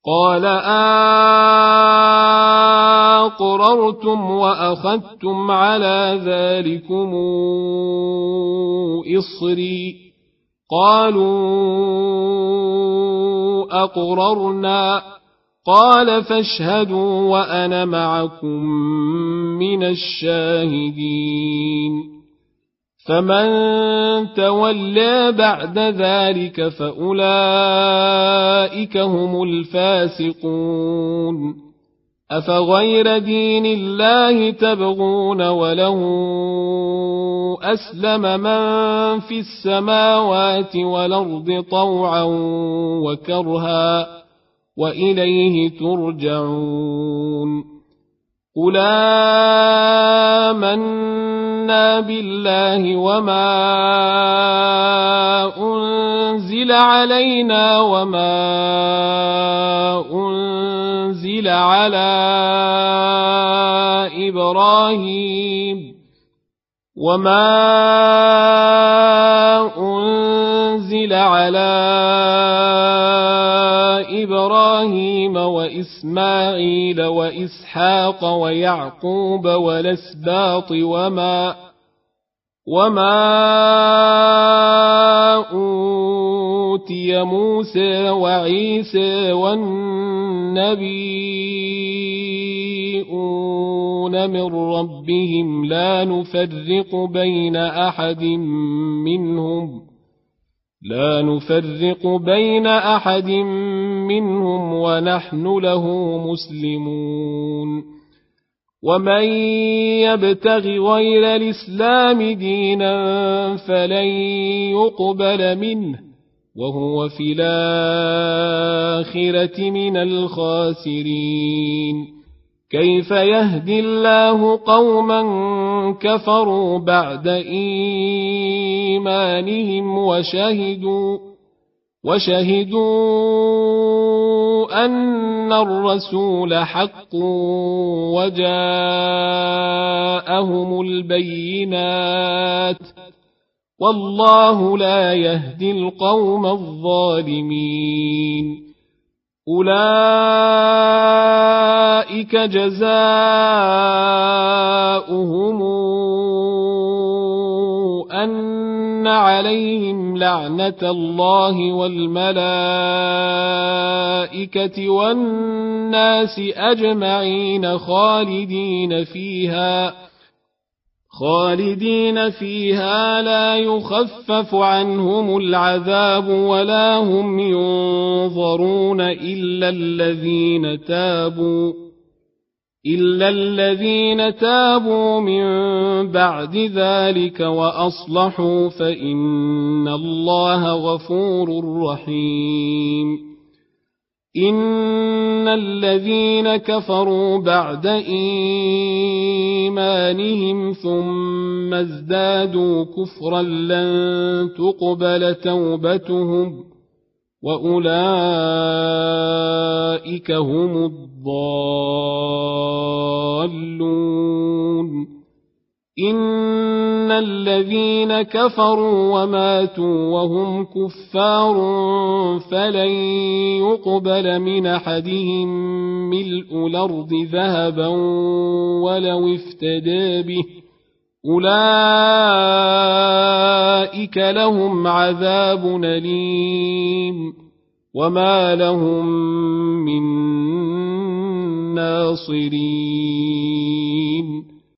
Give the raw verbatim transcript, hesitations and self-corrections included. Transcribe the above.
قال أقررتم وأخذتم على ذلكم إصري قالوا أقررنا قال فاشهدوا وأنا معكم من الشاهدين فمن تولى بعد ذلك فأولئك هم الفاسقون أفغير دين الله تبغون وله أسلم من في السماوات والأرض طوعا وكرها وإليه ترجعون قل آمنا بالله وما أنزل علينا وما أنزل على إبراهيم وما أنزل على إبراهيم وإسماعيل وإسحاق ويعقوب والأسباط وما وما أوتي موسى وعيسى والنبيون من ربهم لا نفرق بين أحد منهم لا نفرق بين أحد منهم ونحن له مسلمون ومن يبتغ غير الإسلام دينا فلن يقبل منه وهو في الآخرة من الخاسرين كيف يهدي الله قوما كفروا بعد إيمانهم وشهدوا وشهدوا أن الرسول حق وجاءهم البينات والله لا يهدي القوم الظالمين أولئك جزاؤهم أن عليهم لعنة الله والملائكة والناس أجمعين خالدين فيها خالدين فيها لا يخفف عنهم العذاب ولا هم ينظرون إلا الذين تابوا إلا الذين تابوا من بعد ذلك وأصلحوا فإن الله غفور رحيم إن الذين كفروا بعد إيمانهم ثم ازدادوا كفرا لن تقبل توبتهم وأولئك هم الضالون إن الذين كفروا وماتوا وهم كفار فلن يقبل من أحدهم ملء الأرض ذهبا ولو افتدى به أولئك لهم عذاب أليم وما لهم من ناصرين